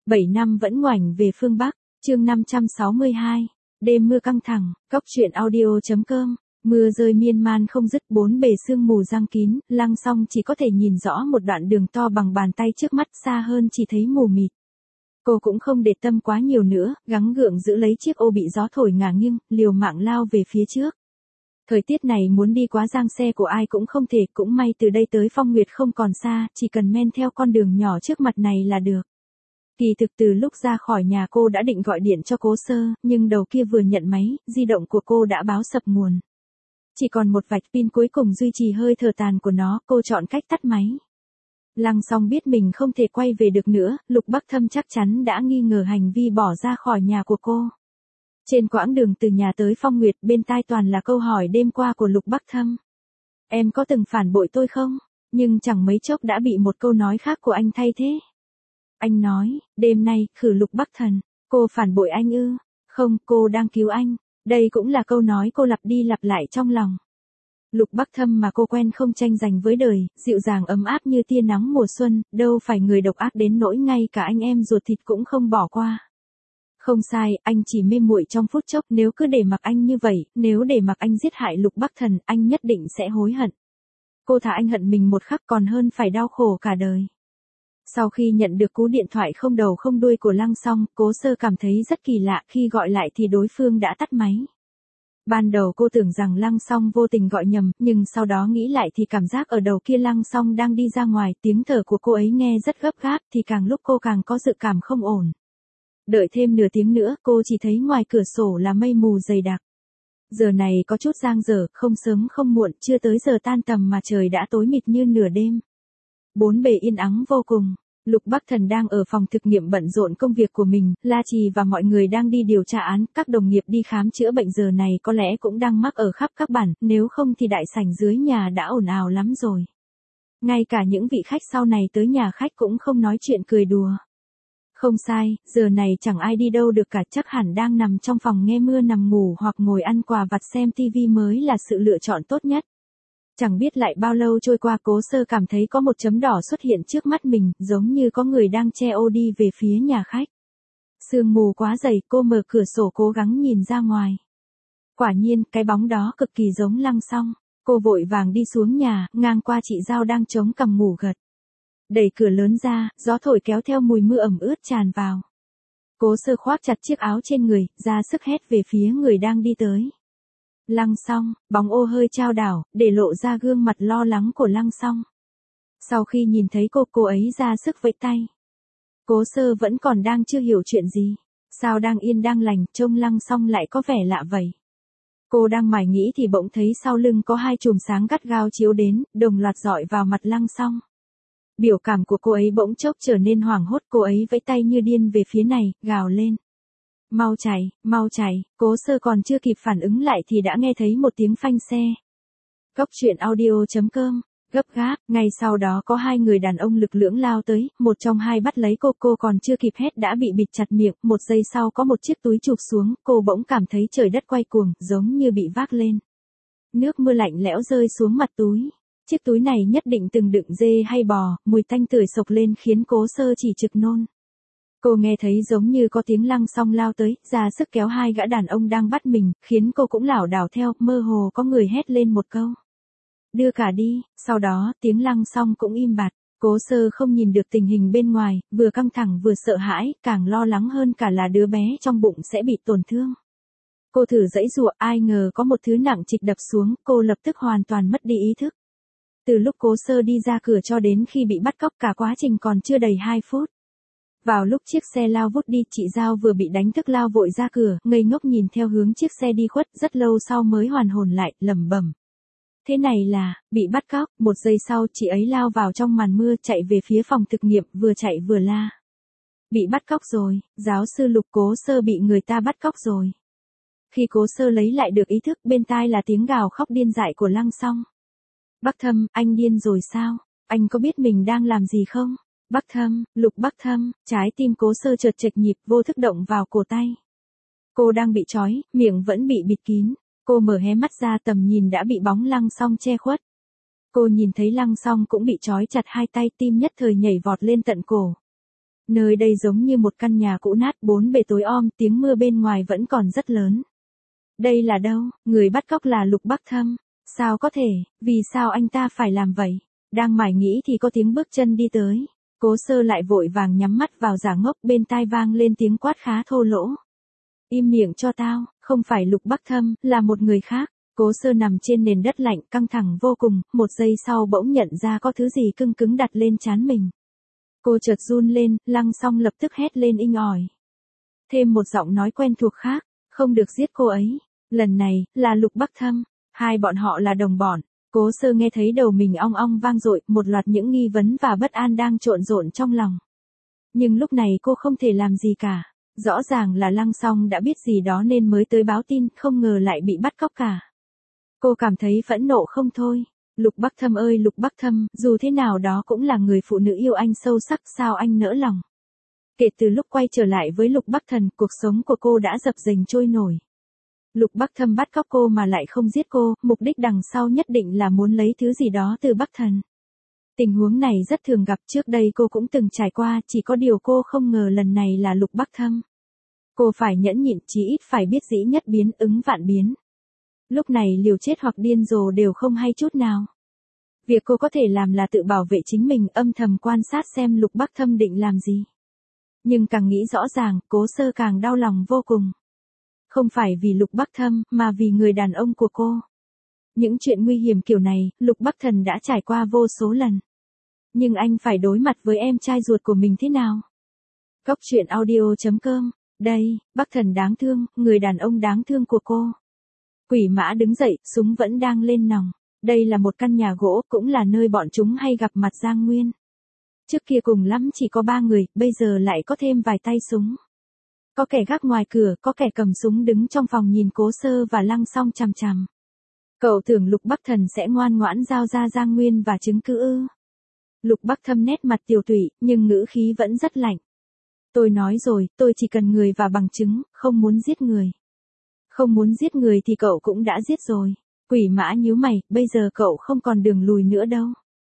7 năm vẫn ngoảnh về phương Bắc, chương 562. Đêm mưa căng thẳng, Cóc truyện audio.com. Mưa rơi miên man không dứt, bốn bề sương mù giăng kín, Lăng Song chỉ có thể nhìn rõ một đoạn đường to bằng bàn tay trước mắt, xa hơn chỉ thấy mù mịt. Cô cũng không để tâm quá nhiều nữa, gắng gượng giữ lấy chiếc ô bị gió thổi ngả nghiêng, liều mạng lao về phía trước. Thời tiết này muốn đi quá giang xe của ai cũng không thể, cũng may từ đây tới Phong Nguyệt không còn xa, chỉ cần men theo con đường nhỏ trước mặt này là được. Kỳ thực từ lúc ra khỏi nhà cô đã định gọi điện cho Cố Sơ, nhưng đầu kia vừa nhận máy, di động của cô đã báo sập nguồn. Chỉ còn một vạch pin cuối cùng duy trì hơi thở tàn của nó, cô chọn cách tắt máy. Lăng Song biết mình không thể quay về được nữa, Lục Bắc Thâm chắc chắn đã nghi ngờ hành vi bỏ ra khỏi nhà của cô. Trên quãng đường từ nhà tới Phong Nguyệt, bên tai toàn là câu hỏi đêm qua của Lục Bắc Thâm. Em có từng phản bội tôi không? Nhưng chẳng mấy chốc đã bị một câu nói khác của anh thay thế. Anh nói, đêm nay, khử Lục Bắc Thần, cô phản bội anh ư? Không, cô đang cứu anh. Đây cũng là câu nói cô lặp đi lặp lại trong lòng. Lục Bắc Thâm mà cô quen không tranh giành với đời, dịu dàng ấm áp như tia nắng mùa xuân, đâu phải người độc ác đến nỗi ngay cả anh em ruột thịt cũng không bỏ qua. Không sai, anh chỉ mê muội trong phút chốc, nếu cứ để mặc anh như vậy, nếu để mặc anh giết hại Lục Bắc Thần, anh nhất định sẽ hối hận. Cô thà anh hận mình một khắc còn hơn phải đau khổ cả đời. Sau khi nhận được cú điện thoại không đầu không đuôi của Lăng Song, Cố Sơ cảm thấy rất kỳ lạ, khi gọi lại thì đối phương đã tắt máy. Ban đầu cô tưởng rằng Lăng Song vô tình gọi nhầm, nhưng sau đó nghĩ lại thì cảm giác ở đầu kia Lăng Song đang đi ra ngoài, tiếng thở của cô ấy nghe rất gấp gáp, thì càng lúc cô càng có dự cảm không ổn. Đợi thêm nửa tiếng nữa, cô chỉ thấy ngoài cửa sổ là mây mù dày đặc. Giờ này có chút giang dở, không sớm không muộn, chưa tới giờ tan tầm mà trời đã tối mịt như nửa đêm. Bốn bề yên ắng vô cùng. Lục Bắc Thần đang ở phòng thực nghiệm bận rộn công việc của mình, La Trì và mọi người đang đi điều tra án, các đồng nghiệp đi khám chữa bệnh giờ này có lẽ cũng đang mắc ở khắp các bản, nếu không thì đại sảnh dưới nhà đã ồn ào lắm rồi. Ngay cả những vị khách sau này tới nhà khách cũng không nói chuyện cười đùa. Không sai, giờ này chẳng ai đi đâu được cả, chắc hẳn đang nằm trong phòng nghe mưa nằm ngủ hoặc ngồi ăn quà vặt xem tivi mới là sự lựa chọn tốt nhất. Chẳng biết lại bao lâu trôi qua, Cố Sơ cảm thấy có một chấm đỏ xuất hiện trước mắt mình, giống như có người đang che ô đi về phía nhà khách. Sương mù quá dày, cô mở cửa sổ cố gắng nhìn ra ngoài. Quả nhiên, cái bóng đó cực kỳ giống Lăng Song. Cô vội vàng đi xuống nhà, ngang qua chị Giao đang chống cằm ngủ gật. Đẩy cửa lớn ra, gió thổi kéo theo mùi mưa ẩm ướt tràn vào. Cố Sơ khoác chặt chiếc áo trên người, ra sức hét về phía người đang đi tới. Lăng Song, bóng ô hơi chao đảo, để lộ ra gương mặt lo lắng của Lăng Song. Sau khi nhìn thấy cô ấy ra sức vẫy tay. Cố Sơ vẫn còn đang chưa hiểu chuyện gì. Sao đang yên đang lành, trông Lăng Song lại có vẻ lạ vậy. Cô đang mải nghĩ thì bỗng thấy sau lưng có hai chùm sáng gắt gao chiếu đến, đồng loạt rọi vào mặt Lăng Song. Biểu cảm của cô ấy bỗng chốc trở nên hoảng hốt, cô ấy vẫy tay như điên về phía này, gào lên. Mau chạy, Cố Sơ còn chưa kịp phản ứng lại thì đã nghe thấy một tiếng phanh xe. Cóc truyện audio.com, gấp gáp, ngay sau đó có hai người đàn ông lực lưỡng lao tới, một trong hai bắt lấy cô còn chưa kịp hét đã bị bịt chặt miệng, một giây sau có một chiếc túi chụp xuống, cô bỗng cảm thấy trời đất quay cuồng, giống như bị vác lên. Nước mưa lạnh lẽo rơi xuống mặt túi. Chiếc túi này nhất định từng đựng dê hay bò, mùi tanh tưởi sộc lên khiến Cố Sơ chỉ trực nôn. Cô nghe thấy giống như có tiếng Lăng Song lao tới, ra sức kéo hai gã đàn ông đang bắt mình, khiến cô cũng lảo đảo theo, mơ hồ có người hét lên một câu. Đưa cả đi, sau đó tiếng Lăng Song cũng im bặt. Cố Sơ không nhìn được tình hình bên ngoài, vừa căng thẳng vừa sợ hãi, càng lo lắng hơn cả là đứa bé trong bụng sẽ bị tổn thương. Cô thử giãy giụa, ai ngờ có một thứ nặng trịch đập xuống, cô lập tức hoàn toàn mất đi ý thức. Từ lúc Cố Sơ đi ra cửa cho đến khi bị bắt cóc cả quá trình còn chưa đầy 2 phút. Vào lúc chiếc xe lao vút đi, chị Giao vừa bị đánh thức lao vội ra cửa, ngây ngốc nhìn theo hướng chiếc xe đi khuất, rất lâu sau mới hoàn hồn lại, lẩm bẩm. Thế này là, bị bắt cóc, một giây sau chị ấy lao vào trong màn mưa chạy về phía phòng thực nghiệm, vừa chạy vừa la. Bị bắt cóc rồi, giáo sư Lục, Cố Sơ bị người ta bắt cóc rồi. Khi Cố Sơ lấy lại được ý thức, bên tai là tiếng gào khóc điên dại của Lăng Song. Bắc Thâm, anh điên rồi sao? Anh có biết mình đang làm gì không? Bắc Thâm, Lục Bắc Thâm, trái tim Cố Sơ chợt chệch nhịp, vô thức động vào cổ tay. Cô đang bị trói, miệng vẫn bị bịt kín. Cô mở hé mắt ra, tầm nhìn đã bị bóng Lăng Song che khuất. Cô nhìn thấy Lăng Song cũng bị trói chặt hai tay, tim nhất thời nhảy vọt lên tận cổ. Nơi đây giống như một căn nhà cũ nát bốn bề tối om, tiếng mưa bên ngoài vẫn còn rất lớn. Đây là đâu? Người bắt cóc là Lục Bắc Thâm. Sao có thể, vì sao anh ta phải làm vậy? Đang mải nghĩ thì có tiếng bước chân đi tới. Cố Sơ lại vội vàng nhắm mắt vào giả ngốc, bên tai vang lên tiếng quát khá thô lỗ. Im miệng cho tao, không phải Lục Bắc Thâm, là một người khác. Cố Sơ nằm trên nền đất lạnh căng thẳng vô cùng, một giây sau bỗng nhận ra có thứ gì cưng cứng đặt lên trán mình. Cô chợt run lên, Lăng Song lập tức hét lên inh ỏi. Thêm một giọng nói quen thuộc khác, không được giết cô ấy. Lần này, là Lục Bắc Thâm, hai bọn họ là đồng bọn. Cố Sơ nghe thấy đầu mình ong ong vang dội, một loạt những nghi vấn và bất an đang trộn rộn trong lòng. Nhưng lúc này cô không thể làm gì cả. Rõ ràng là Lăng Song đã biết gì đó nên mới tới báo tin, không ngờ lại bị bắt cóc cả. Cô cảm thấy phẫn nộ không thôi. Lục Bắc Thâm ơi Lục Bắc Thâm, dù thế nào đó cũng là người phụ nữ yêu anh sâu sắc, sao anh nỡ lòng. Kể từ lúc quay trở lại với Lục Bắc Thần, cuộc sống của cô đã dập dềnh trôi nổi. Lục Bắc Thâm bắt cóc cô mà lại không giết cô, mục đích đằng sau nhất định là muốn lấy thứ gì đó từ Bắc Thần. Tình huống này rất thường gặp, trước đây cô cũng từng trải qua, chỉ có điều cô không ngờ lần này là Lục Bắc Thâm. Cô phải nhẫn nhịn, chí ít phải biết dĩ nhất biến ứng vạn biến. Lúc này liều chết hoặc điên rồ đều không hay chút nào. Việc cô có thể làm là tự bảo vệ chính mình, âm thầm quan sát xem Lục Bắc Thâm định làm gì. Nhưng càng nghĩ rõ ràng, Cố Sơ càng đau lòng vô cùng. Không phải vì Lục Bắc Thâm, mà vì người đàn ông của cô. Những chuyện nguy hiểm kiểu này, Lục Bắc Thần đã trải qua vô số lần. Nhưng anh phải đối mặt với em trai ruột của mình thế nào? Cóc truyện audio.com. Đây, Bắc Thần đáng thương, người đàn ông đáng thương của cô. Quỷ Mã đứng dậy, súng vẫn đang lên nòng. Đây là một căn nhà gỗ, cũng là nơi bọn chúng hay gặp mặt Giang Nguyên. Trước kia cùng lắm chỉ có 3 người, bây giờ lại có thêm vài tay súng. Có kẻ gác ngoài cửa, có kẻ cầm súng đứng trong phòng nhìn Cố Sơ và Lăng Song chằm chằm. Cậu tưởng Lục Bắc Thần sẽ ngoan ngoãn giao ra Giang Nguyên và chứng cứ ư? Lục Bắc Thâm nét mặt tiều tụy, nhưng ngữ khí vẫn rất lạnh. Tôi nói rồi, tôi chỉ cần người và bằng chứng, không muốn giết người. Không muốn giết người thì cậu cũng đã giết rồi. Quỷ Mã nhíu mày, bây giờ cậu không còn đường lùi nữa đâu.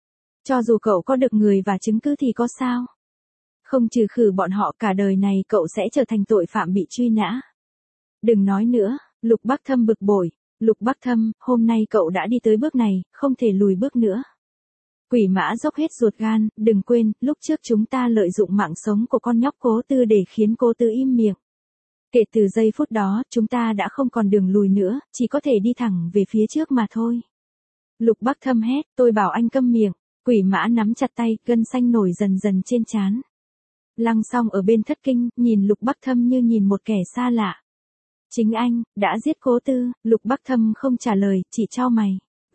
Cho dù cậu có được người và chứng cứ thì có sao? Không trừ khử bọn họ cả đời này cậu sẽ trở thành tội phạm bị truy nã. Đừng nói nữa, Lục Bắc Thâm bực bội. Lục Bắc Thâm, hôm nay cậu đã đi tới bước này, không thể lùi bước nữa. Quỷ Mã dốc hết ruột gan, đừng quên, lúc trước chúng ta lợi dụng mạng sống của con nhóc Cố Tư để khiến cô Tư im miệng. Kể từ giây phút đó, chúng ta đã không còn đường lùi nữa, chỉ có thể đi thẳng về phía trước mà thôi. Lục Bắc Thâm hét, tôi bảo anh câm miệng. Quỷ Mã nắm chặt tay, gân xanh nổi dần dần trên trán. Lăng Song ở bên thất kinh, nhìn Lục Bắc Thâm như nhìn một kẻ xa lạ. Chính anh, đã giết Cố Tư. Lục Bắc Thâm không trả lời, chỉ chau mày.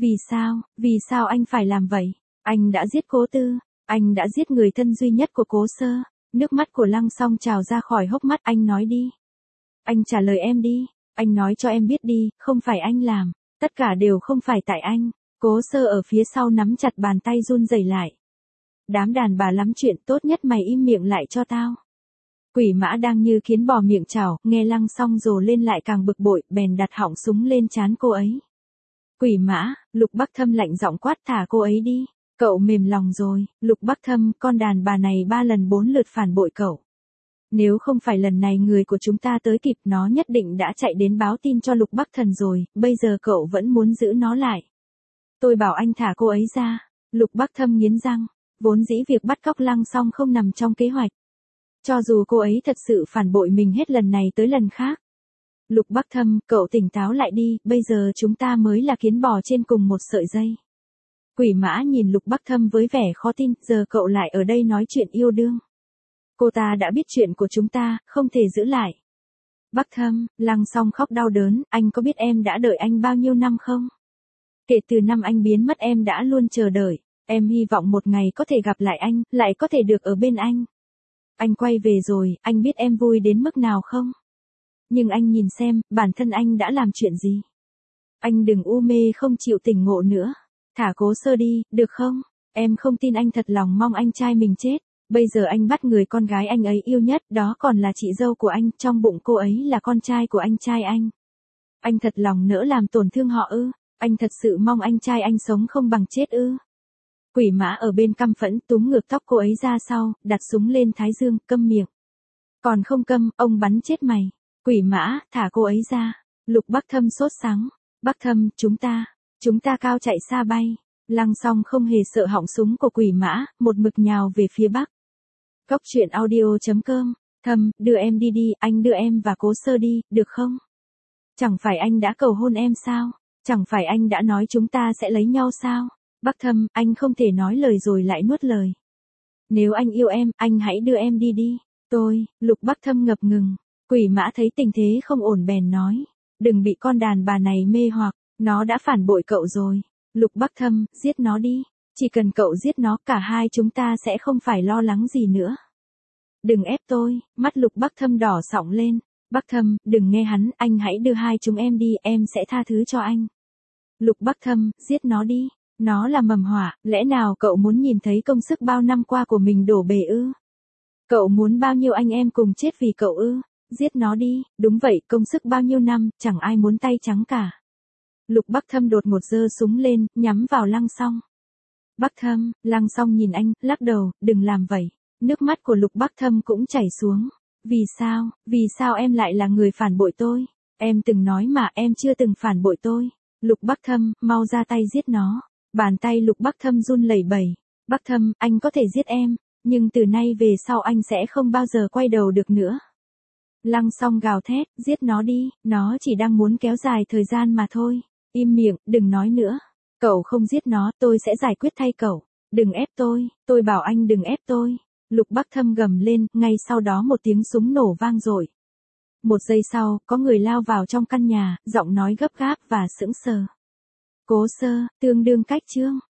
Vì sao anh phải làm vậy? Anh đã giết Cố Tư, anh đã giết người thân duy nhất của Cố Sơ. Nước mắt của Lăng Song trào ra khỏi hốc mắt, anh nói đi. Anh trả lời em đi, anh nói cho em biết đi, không phải anh làm, tất cả đều không phải tại anh. Cố Sơ ở phía sau nắm chặt bàn tay run rẩy lại. Đám đàn bà lắm chuyện, tốt nhất mày im miệng lại cho tao. Quỷ Mã đang như kiến bò miệng chảo, nghe Lăng Song rồ lên lại càng bực bội, bèn đặt họng súng lên trán cô ấy. Quỷ Mã, Lục Bắc Thâm lạnh giọng quát, thả cô ấy đi. Cậu mềm lòng rồi, Lục Bắc Thâm, con đàn bà này 3 lần 4 lượt phản bội cậu. Nếu không phải lần này người của chúng ta tới kịp, nó nhất định đã chạy đến báo tin cho Lục Bắc Thần rồi, bây giờ cậu vẫn muốn giữ nó lại. Tôi bảo anh thả cô ấy ra. Lục Bắc Thâm nghiến răng, vốn dĩ việc bắt cóc Lăng Song không nằm trong kế hoạch. Cho dù cô ấy thật sự phản bội mình hết lần này tới lần khác. Lục Bắc Thâm, cậu tỉnh táo lại đi, bây giờ chúng ta mới là kiến bò trên cùng một sợi dây. Quỷ Mã nhìn Lục Bắc Thâm với vẻ khó tin, giờ cậu lại ở đây nói chuyện yêu đương. Cô ta đã biết chuyện của chúng ta, không thể giữ lại. Bắc Thâm, Lăng Song khóc đau đớn, anh có biết em đã đợi anh bao nhiêu năm không? Kể từ năm anh biến mất em đã luôn chờ đợi, em hy vọng một ngày có thể gặp lại anh, lại có thể được ở bên anh. Anh quay về rồi, anh biết em vui đến mức nào không? Nhưng anh nhìn xem, bản thân anh đã làm chuyện gì? Anh đừng u mê không chịu tỉnh ngộ nữa. Thả Cố Sơ đi, được không? Em không tin anh thật lòng mong anh trai mình chết. Bây giờ anh bắt người con gái anh ấy yêu nhất, đó còn là chị dâu của anh, trong bụng cô ấy là con trai của anh trai anh. Anh thật lòng nỡ làm tổn thương họ ư? Anh thật sự mong anh trai anh sống không bằng chết ư? Quỷ Mã ở bên căm phẫn túm ngược tóc cô ấy ra sau, đặt súng lên thái dương, câm miệng. Còn không câm, ông bắn chết mày. Quỷ Mã, thả cô ấy ra. Lục Bắc Thâm sốt sắng. Bắc Thâm, chúng ta cao chạy xa bay. Lăng Song không hề sợ họng súng của Quỷ Mã, một mực nhào về phía bắc. Cốc truyện audio.com. Thâm, đưa em đi, anh đưa em và Cố Sơ đi, được không? Chẳng phải anh đã cầu hôn em sao? Chẳng phải anh đã nói chúng ta sẽ lấy nhau sao? Bắc Thâm, anh không thể nói lời rồi lại nuốt lời. Nếu anh yêu em, anh hãy đưa em đi. Lục Bắc Thâm ngập ngừng. Quỷ Mã thấy tình thế không ổn bèn nói. Đừng bị con đàn bà này mê hoặc, nó đã phản bội cậu rồi. Lục Bắc Thâm, giết nó đi. Chỉ cần cậu giết nó, cả hai chúng ta sẽ không phải lo lắng gì nữa. Đừng ép tôi, mắt Lục Bắc Thâm đỏ sọng lên. Bắc Thâm, đừng nghe hắn, anh hãy đưa hai chúng em đi, em sẽ tha thứ cho anh. Lục Bắc Thâm, giết nó đi. Nó là mầm họa, lẽ nào cậu muốn nhìn thấy công sức bao năm qua của mình đổ bể ư? Cậu muốn bao nhiêu anh em cùng chết vì cậu ư? Giết nó đi, đúng vậy, công sức bao nhiêu năm, chẳng ai muốn tay trắng cả. Lục Bắc Thâm đột ngột giơ súng lên, nhắm vào Lăng Song. Bắc Thâm, Lăng Song nhìn anh, lắc đầu, đừng làm vậy. Nước mắt của Lục Bắc Thâm cũng chảy xuống. Vì sao em lại là người phản bội tôi? Em từng nói mà em chưa từng phản bội tôi. Lục Bắc Thâm, mau ra tay giết nó. Bàn tay Lục Bắc Thâm run lẩy bẩy. Bắc Thâm, anh có thể giết em, nhưng từ nay về sau anh sẽ không bao giờ quay đầu được nữa. Lăng Song gào thét, giết nó đi, nó chỉ đang muốn kéo dài thời gian mà thôi. Im miệng, đừng nói nữa. Cậu không giết nó, tôi sẽ giải quyết thay cậu. Đừng ép tôi bảo anh đừng ép tôi. Lục Bắc Thâm gầm lên, ngay sau đó một tiếng súng nổ vang dội. Một giây sau, có người lao vào trong căn nhà, giọng nói gấp gáp và sững sờ. Cố Sơ, tương đương cách chương.